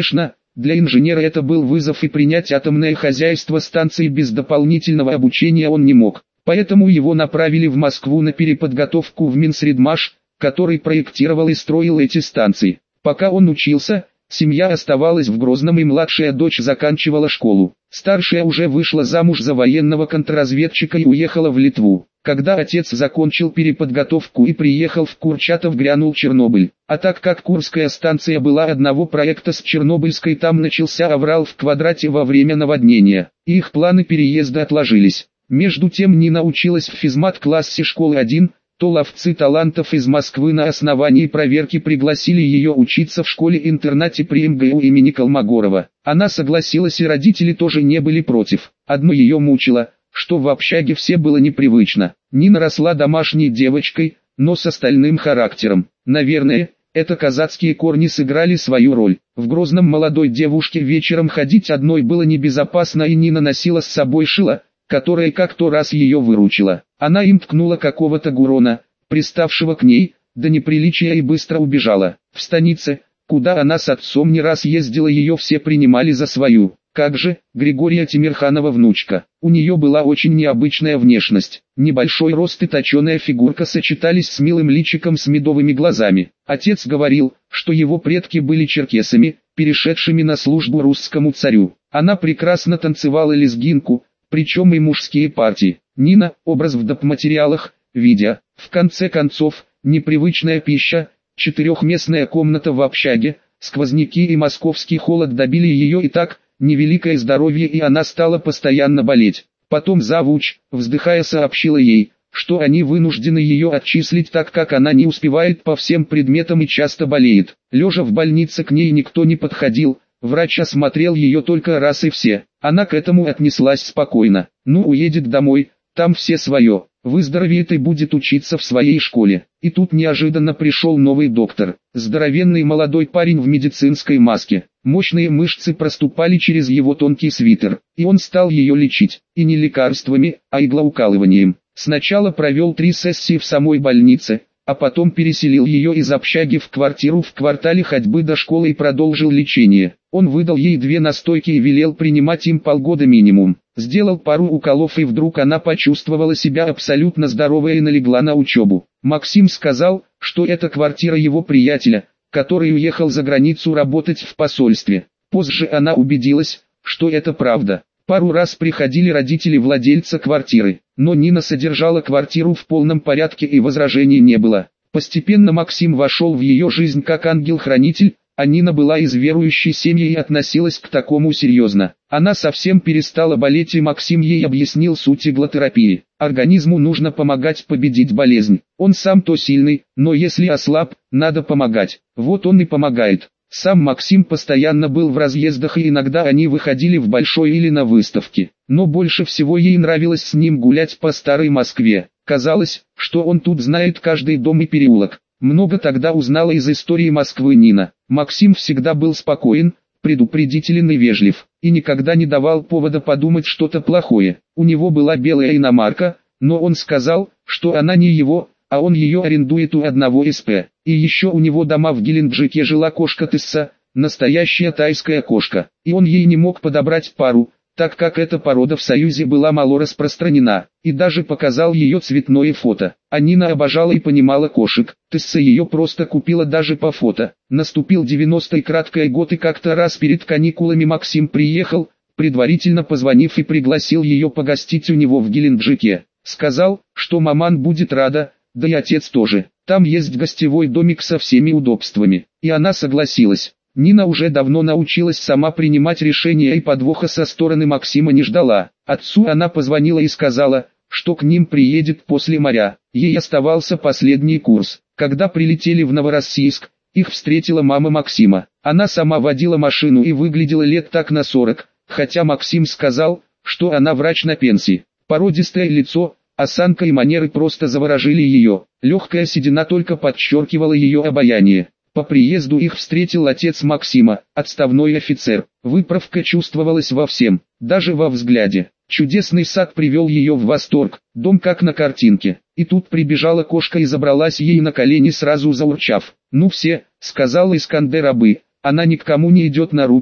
Для инженера это был вызов, и принять атомное хозяйство станции без дополнительного обучения он не мог. Поэтому его направили в Москву на переподготовку в Минсредмаш, который проектировал и строил эти станции. Пока он учился, семья оставалась в Грозном, и младшая дочь заканчивала школу. Старшая уже вышла замуж за военного контрразведчика и уехала в Литву. Когда отец закончил переподготовку и приехал в Курчатов, грянул Чернобыль. А так как Курская станция была одного проекта с Чернобыльской, там начался аврал в квадрате во время наводнения, и их планы переезда отложились. Между тем Нина училась в физмат-классе школы один, то ловцы талантов из Москвы на основании проверки пригласили ее учиться в школе-интернате при эм гэ у имени Колмогорова. Она согласилась, и родители тоже не были против. Одно ее мучило, что в общаге все было непривычно. Нина росла домашней девочкой, но с остальным характером. Наверное, это казацкие корни сыграли свою роль. В Грозном молодой девушке вечером ходить одной было небезопасно, и Нина носила с собой шило, которая как-то раз ее выручила. Она им ткнула какого-то гурона, приставшего к ней, до неприличия, и быстро убежала. В станице, куда она с отцом не раз ездила, ее все принимали за свою. Как же, Григория Тимирханова внучка. У нее была очень необычная внешность. Небольшой рост и точеная фигурка сочетались с милым личиком с медовыми глазами. Отец говорил, что его предки были черкесами, перешедшими на службу русскому царю. Она прекрасно танцевала лезгинку, причем и мужские партии. Нина, образ в допматериалах, видя. В конце концов, непривычная пища, четырехместная комната в общаге, сквозняки и московский холод добили ее и так невеликое здоровье, и она стала постоянно болеть. Потом завуч, вздыхая, сообщила ей, что они вынуждены ее отчислить, так как она не успевает по всем предметам и часто болеет. Лежа в больнице к ней никто не подходил, врач осмотрел ее только раз и все. Она к этому отнеслась спокойно. Ну, уедет домой, там все свое, выздоровеет и будет учиться в своей школе. И тут неожиданно пришел новый доктор. Здоровенный молодой парень в медицинской маске. Мощные мышцы проступали через его тонкий свитер, и он стал ее лечить. И не лекарствами, а иглоукалыванием. Сначала провел три сессии в самой больнице, а потом переселил ее из общаги в квартиру в квартале ходьбы до школы и продолжил лечение. Он выдал ей две настойки и велел принимать им полгода минимум. Сделал пару уколов, и вдруг она почувствовала себя абсолютно здоровой и налегла на учебу. Максим сказал, что это квартира его приятеля, который уехал за границу работать в посольстве. Позже она убедилась, что это правда. Пару раз приходили родители владельца квартиры, но Нина содержала квартиру в полном порядке и возражений не было. Постепенно Максим вошел в ее жизнь как ангел-хранитель, а Нина была из верующей семьи и относилась к такому серьезно. Она совсем перестала болеть, и Максим ей объяснил суть иглотерапии. Организму нужно помогать победить болезнь. Он сам то сильный, но если ослаб, надо помогать. Вот он и помогает. Сам Максим постоянно был в разъездах, и иногда они выходили в Большой или на выставки. Но больше всего ей нравилось с ним гулять по старой Москве. Казалось, что он тут знает каждый дом и переулок. Много тогда узнала из истории Москвы Нина. Максим всегда был спокоен, предупредителен и вежлив, и никогда не давал повода подумать что-то плохое. У него была белая иномарка, но он сказал, что она не его, а он ее арендует у одного эс пэ. И еще у него дома в Геленджике жила кошка Тесса, настоящая тайская кошка, и он ей не мог подобрать пару, так как эта порода в Союзе была мало распространена, и даже показал ее цветное фото. А Нина обожала и понимала кошек, Тесса ее просто купила даже по фото. Наступил девяностый краткий год, и как-то раз перед каникулами Максим приехал, предварительно позвонив, и пригласил ее погостить у него в Геленджике. Сказал, что маман будет рада, да и отец тоже. Там есть гостевой домик со всеми удобствами. И она согласилась. Нина уже давно научилась сама принимать решения и подвоха со стороны Максима не ждала. Отцу она позвонила и сказала, что к ним приедет после моря. Ей оставался последний курс. Когда прилетели в Новороссийск, их встретила мама Максима. Она сама водила машину и выглядела лет так на сорок, хотя Максим сказал, что она врач на пенсии. Породистое лицо, осанка и манеры просто заворожили ее. Легкая седина только подчеркивала ее обаяние. По приезду их встретил отец Максима, отставной офицер. Выправка чувствовалась во всем, даже во взгляде. Чудесный сад привел ее в восторг, дом как на картинке. И тут прибежала кошка и забралась ей на колени, сразу заурчав. «Ну все», — сказал Искандер Абы, — «она ни к кому не идет на руки,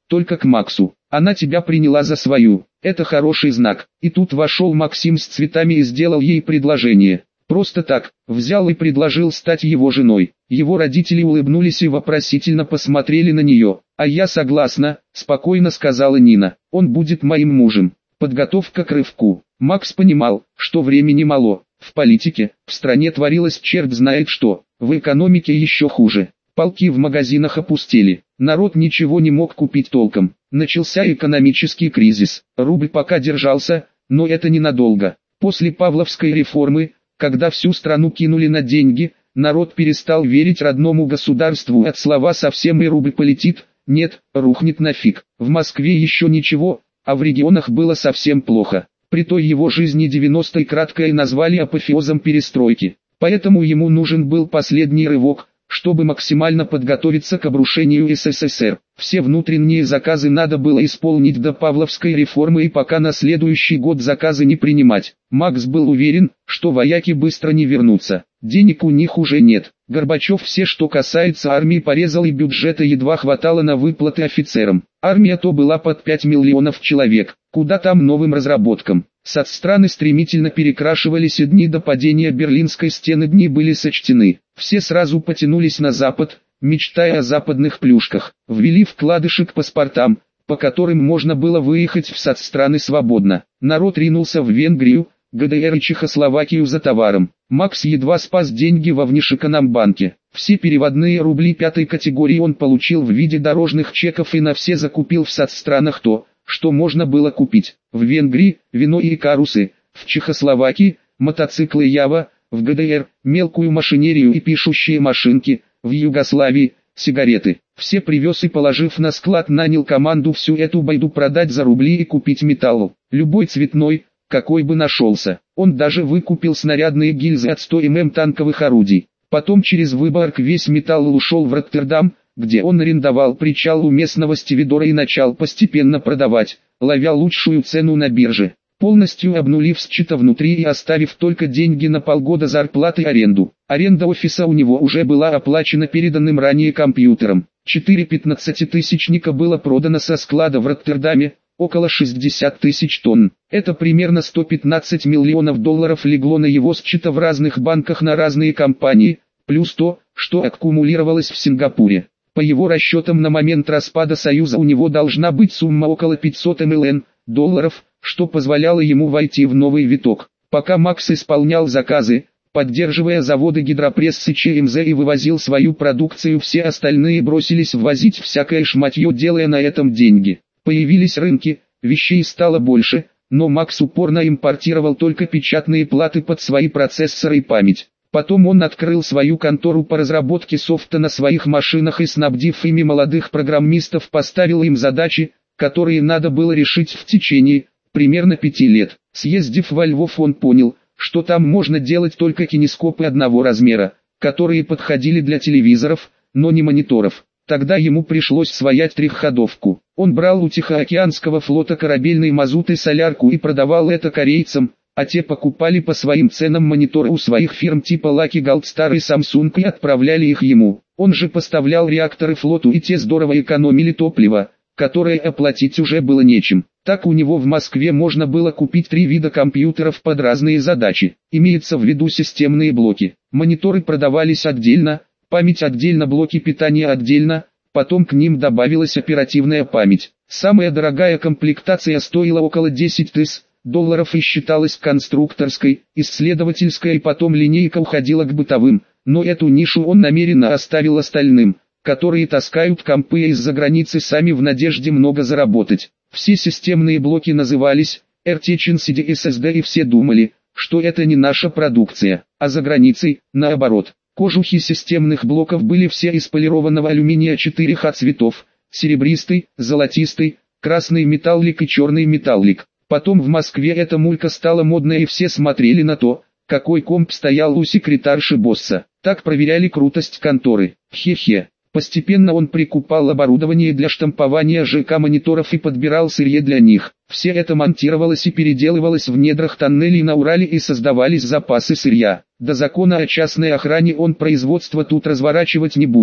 только к Максу. Она тебя приняла за свою, это хороший знак. И тут вошел Максим с цветами и сделал ей предложение. Просто так, взял и предложил стать его женой. Его родители улыбнулись и вопросительно посмотрели на нее. «А я согласна», – спокойно сказала Нина. «Он будет моим мужем». Подготовка к рывку. Макс понимал, что времени мало. В политике, в стране творилось черт знает что, в экономике еще хуже. Полки в магазинах опустели, народ ничего не мог купить толком. Начался экономический кризис, рубль пока держался, но это ненадолго. После Павловской реформы, когда всю страну кинули на деньги, народ перестал верить родному государству, от слова совсем и рубль полетит, нет, рухнет нафиг. В Москве еще ничего, а в регионах было совсем плохо. При той его жизни девяностые кратко и назвали апофеозом перестройки. Поэтому ему нужен был последний рывок, чтобы максимально подготовиться к обрушению СССР. Все внутренние заказы надо было исполнить до Павловской реформы и пока на следующий год заказы не принимать. Макс был уверен, что вояки быстро не вернутся. Денег у них уже нет. Горбачев все, что касается армии, порезал, и бюджета едва хватало на выплаты офицерам. Армия то была под пять миллионов человек. Куда там новым разработкам? Соцстраны стремительно перекрашивались, и дни до падения Берлинской стены дни были сочтены. Все сразу потянулись на Запад, мечтая о западных плюшках. Ввели вкладыши к паспортам, по которым можно было выехать в соцстраны свободно. Народ ринулся в Венгрию, ГДР и Чехословакию за товаром. Макс едва спас деньги во внешэкономбанке. Все переводные рубли пятой категории он получил в виде дорожных чеков и на все закупил в соцстранах то, что можно было купить. В Венгрии – вино и карусы, в Чехословакии – мотоциклы Ява, в ГДР – мелкую машинерию и пишущие машинки, в Югославии – сигареты. Все привез и, положив на склад, нанял команду всю эту байду продать за рубли и купить металл. Любой цветной, какой бы нашелся. Он даже выкупил снарядные гильзы от сто миллиметров танковых орудий. Потом через Выборг весь металл ушел в Роттердам, где он арендовал причал у местного стивидора и начал постепенно продавать, ловя лучшую цену на бирже, полностью обнулив счета внутри и оставив только деньги на полгода зарплаты и аренду. Аренда офиса у него уже была оплачена переданным ранее компьютером. Четыре пятнадцатитысячника было продано со склада в Роттердаме, около шестьдесят тысяч тонн. Это примерно сто пятнадцать миллионов долларов легло на его счета в разных банках на разные компании, плюс то, что аккумулировалось в Сингапуре. По его расчетам, на момент распада Союза у него должна быть сумма около пятьсот миллионов долларов, что позволяло ему войти в новый виток. Пока Макс исполнял заказы, поддерживая заводы Гидропресс и ЧМЗ и вывозил свою продукцию, все остальные бросились ввозить всякое шматье, делая на этом деньги. Появились рынки, вещей стало больше, но Макс упорно импортировал только печатные платы под свои процессоры и память. Потом он открыл свою контору по разработке софта на своих машинах и, снабдив ими молодых программистов, поставил им задачи, которые надо было решить в течение, примерно пяти лет. Съездив во Львов, он понял, что там можно делать только кинескопы одного размера, которые подходили для телевизоров, но не мониторов. Тогда ему пришлось своять трехходовку. Он брал у Тихоокеанского флота корабельный мазут и солярку и продавал это корейцам, а те покупали по своим ценам мониторы у своих фирм типа Lucky Gold Star и Samsung и отправляли их ему. Он же поставлял реакторы флоту, и те здорово экономили топливо, которое оплатить уже было нечем. Так у него в Москве можно было купить три вида компьютеров под разные задачи. Имеется в виду системные блоки. Мониторы продавались отдельно, память отдельно, блоки питания отдельно, потом к ним добавилась оперативная память. Самая дорогая комплектация стоила около десять тысяч долларов и считалась конструкторской, исследовательская, и потом линейка уходила к бытовым, но эту нишу он намеренно оставил остальным, которые таскают компы из-за границы сами в надежде много заработать. Все системные блоки назывались эр ти эйч эн си ди эс эс ди, и все думали, что это не наша продукция, а за границей, наоборот. Кожухи системных блоков были все из полированного алюминия четырех цветов: серебристый, золотистый, красный металлик и черный металлик. Потом в Москве эта мулька стала модной, и все смотрели на то, какой комп стоял у секретарши босса. Так проверяли крутость конторы. Хе-хе. Постепенно он прикупал оборудование для штампования ЖК-мониторов и подбирал сырье для них. Все это монтировалось и переделывалось в недрах тоннелей на Урале, и создавались запасы сырья. До закона о частной охране он производство тут разворачивать не будет.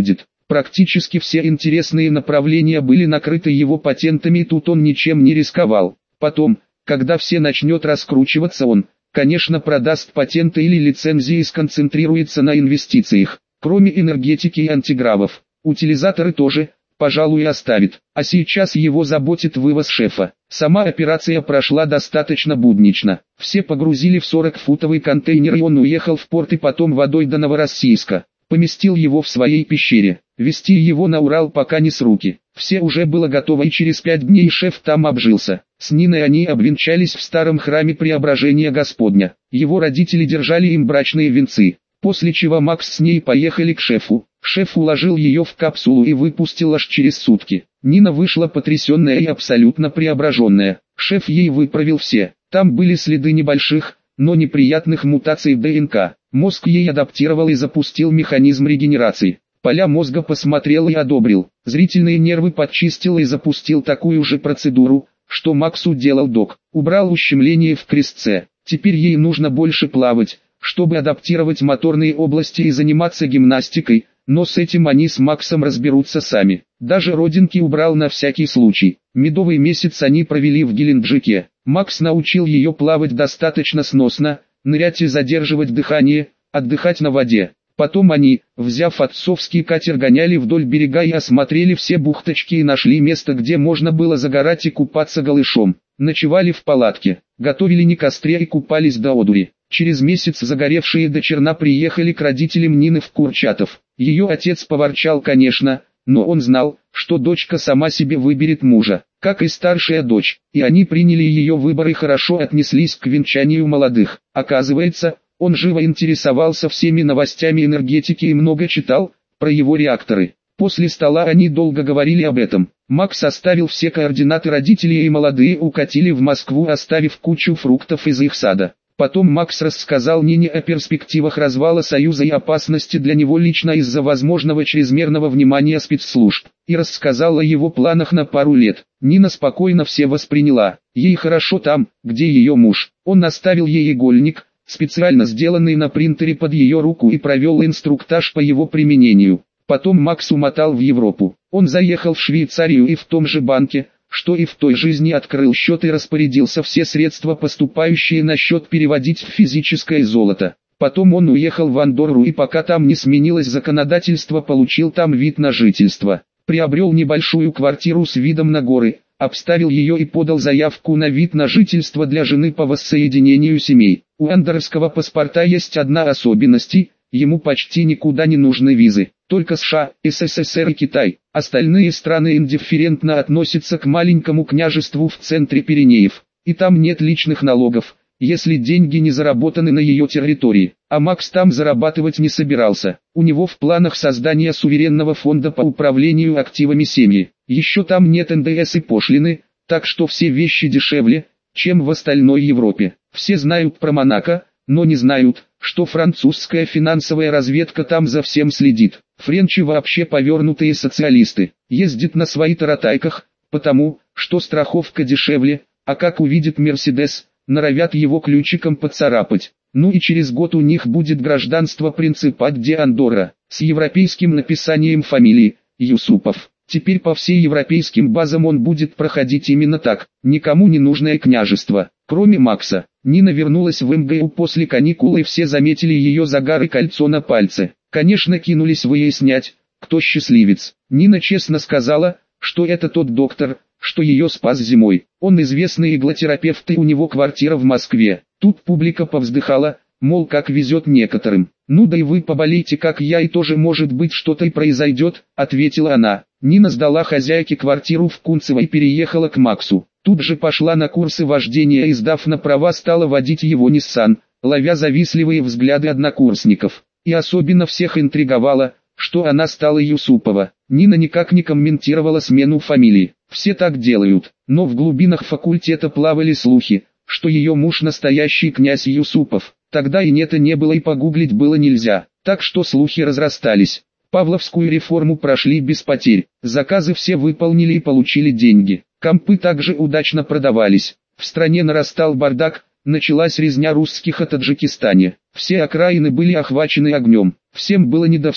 Практически все интересные направления были накрыты его патентами, и тут он ничем не рисковал. Потом, когда все начнет раскручиваться, он, конечно, продаст патенты или лицензии и сконцентрируется на инвестициях. Кроме энергетики и антигравов, утилизаторы тоже, пожалуй, оставит. А сейчас его заботит вывоз шефа. Сама операция прошла достаточно буднично. Все погрузили в сорок-футовый контейнер, и он уехал в порт и потом водой до Новороссийска. Поместил его в своей пещере. Везти его на Урал пока не с руки. Все уже было готово, и через пять дней шеф там обжился. С Ниной они обвенчались в старом храме Преображения Господня. Его родители держали им брачные венцы. После чего Макс с ней поехали к шефу. Шеф уложил ее в капсулу и выпустил аж через сутки. Нина вышла потрясенная и абсолютно преображенная. Шеф ей выправил все. Там были следы небольших, но неприятных мутаций в ДНК. Мозг ей адаптировал и запустил механизм регенерации. Поля мозга посмотрел и одобрил. Зрительные нервы подчистил и запустил такую же процедуру, что Максу делал док. Убрал ущемление в крестце. Теперь ей нужно больше плавать, чтобы адаптировать моторные области и заниматься гимнастикой, но с этим они с Максом разберутся сами. Даже родинки убрал на всякий случай. Медовый месяц они провели в Геленджике. Макс научил ее плавать достаточно сносно, нырять и задерживать дыхание, отдыхать на воде. Потом они, взяв отцовский катер, гоняли вдоль берега и осмотрели все бухточки и нашли место, где можно было загорать и купаться голышом. Ночевали в палатке, готовили на костре и купались до одури. Через месяц загоревшие до черна приехали к родителям Нины в Курчатов. Ее отец поворчал, конечно, но он знал, что дочка сама себе выберет мужа, как и старшая дочь, и они приняли ее выбор и хорошо отнеслись к венчанию молодых. Оказывается, он живо интересовался всеми новостями энергетики и много читал про его реакторы. После стола они долго говорили об этом. Макс оставил все координаты родителей, и молодые укатили в Москву, оставив кучу фруктов из их сада. Потом Макс рассказал Нине о перспективах развала Союза и опасности для него лично из-за возможного чрезмерного внимания спецслужб, и рассказал о его планах на пару лет. Нина спокойно все восприняла. Ей хорошо там, где ее муж. Он оставил ей игольник, специально сделанный на принтере под ее руку, и провел инструктаж по его применению. Потом Макс умотал в Европу. Он заехал в Швейцарию и в том же банке, что и в той жизни, открыл счет и распорядился все средства, поступающие на счет, переводить в физическое золото. Потом он уехал в Андорру, и пока там не сменилось законодательство, получил там вид на жительство. Приобрел небольшую квартиру с видом на горы, обставил ее и подал заявку на вид на жительство для жены по воссоединению семей. У андоррского паспорта есть одна особенность: ему почти никуда не нужны визы. Только США, СССР и Китай. Остальные страны индифферентно относятся к маленькому княжеству в центре Пиренеев. И там нет личных налогов, если деньги не заработаны на ее территории. А Макс там зарабатывать не собирался. У него в планах создание суверенного фонда по управлению активами семьи. Еще там нет эн дэ эс и пошлины, так что все вещи дешевле, чем в остальной Европе. Все знают про Монако, но не знают, что французская финансовая разведка там за всем следит. Френчи вообще повернутые социалисты. Ездит на свои таратайках, потому, что страховка дешевле, а как увидит Мерседес, норовят его ключиком поцарапать. Ну и через год у них будет гражданство Принципат де Андорра, с европейским написанием фамилии, Юсупов. Теперь по всей европейским базам он будет проходить именно так, никому не нужное княжество. Кроме Макса, Нина вернулась в эм гэ у после каникул, и все заметили ее загар и кольцо на пальце. Конечно, кинулись выяснять, кто счастливец. Нина честно сказала, что это тот доктор, что ее спас зимой. Он известный иглотерапевт, и у него квартира в Москве. Тут публика повздыхала, мол, как везет некоторым. «Ну да и вы поболейте, как я, и тоже может быть что-то и произойдет», — ответила она. Нина сдала хозяйке квартиру в Кунцево и переехала к Максу. Тут же пошла на курсы вождения и, сдав на права, стала водить его Nissan, ловя завистливые взгляды однокурсников. И особенно всех интриговало, что она стала Юсупова. Нина никак не комментировала смену фамилии. Все так делают, но в глубинах факультета плавали слухи, что ее муж настоящий князь Юсупов. Тогда и нета не было, и погуглить было нельзя, так что слухи разрастались. Павловскую реформу прошли без потерь, заказы все выполнили и получили деньги. Компы также удачно продавались. В стране нарастал бардак, началась резня русских о Таджикистане. Все окраины были охвачены огнем, всем было не до всех.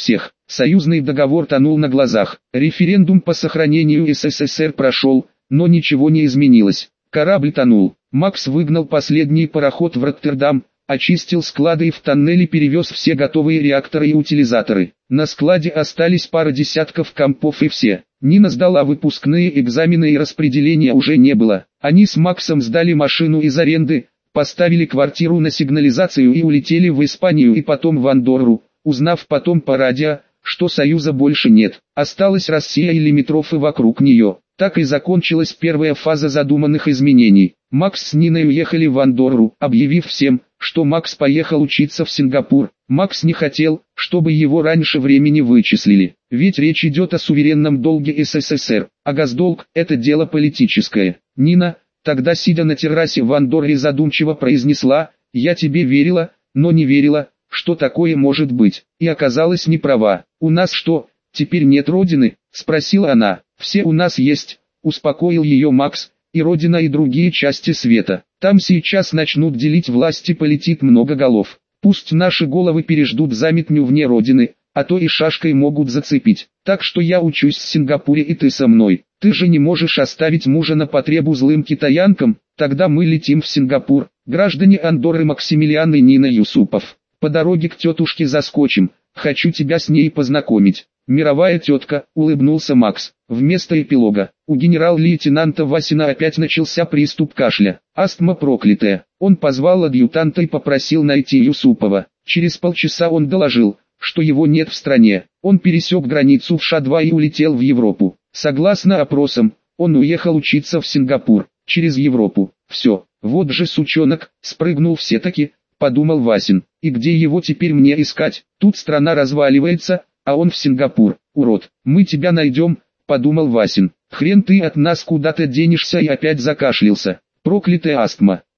Союзный договор тонул на глазах. Референдум по сохранению СССР прошел, но ничего не изменилось. Корабль тонул. Макс выгнал последний пароход в Роттердам, очистил склады и в тоннеле перевез все готовые реакторы и утилизаторы. На складе остались пара десятков компов и все. Нина сдала выпускные экзамены и распределения уже не было. Они с Максом сдали машину из аренды, поставили квартиру на сигнализацию и улетели в Испанию и потом в Андорру, узнав потом по радио, что Союза больше нет. Осталась Россия и лимитрофы вокруг нее. Так и закончилась первая фаза задуманных изменений. Макс с Ниной уехали в Андорру, объявив всем, что Макс поехал учиться в Сингапур. Макс не хотел, чтобы его раньше времени вычислили. Ведь речь идет о суверенном долге СССР, а госдолг – это дело политическое. Нина, тогда сидя на террасе в Андорре, задумчиво произнесла: «Я тебе верила, но не верила, что такое может быть». И оказалась не права. «У нас что, теперь нет родины?» – спросила она. «Все у нас есть», – успокоил ее Макс, – «и родина, и другие части света. Там сейчас начнут делить власть и полетит много голов. Пусть наши головы переждут заметню вне родины, а то и шашкой могут зацепить. Так что я учусь в Сингапуре, и ты со мной. Ты же не можешь оставить мужа на потребу злым китаянкам, тогда мы летим в Сингапур. Граждане Андорры Максимилиан и Нина Юсупов. По дороге к тетушке заскочим, хочу тебя с ней познакомить». «Мировая тетка», — улыбнулся Макс. Вместо эпилога, у генерал-лейтенанта Васина опять начался приступ кашля. Астма проклятая. Он позвал адъютанта и попросил найти Юсупова. Через полчаса он доложил, что его нет в стране. Он пересек границу в Ша два и улетел в Европу. Согласно опросам, он уехал учиться в Сингапур, через Европу. Все, вот же сучонок, спрыгнул все-таки, подумал Васин. И где его теперь мне искать? Тут страна разваливается, а он в Сингапур. Урод, мы тебя найдем, подумал Васин. Хрен ты от нас куда-то денешься, и опять закашлялся. Проклятая астма.